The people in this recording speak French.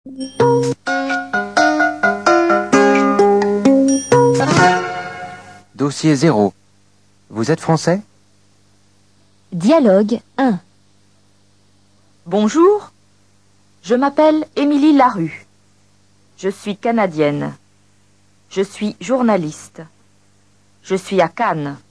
Dossier 0. Vous êtes français? Dialogue 1. Bonjour, je m'appelle Émilie Larue. Je suis canadienne. Je suis journaliste. Je suis à Cannes.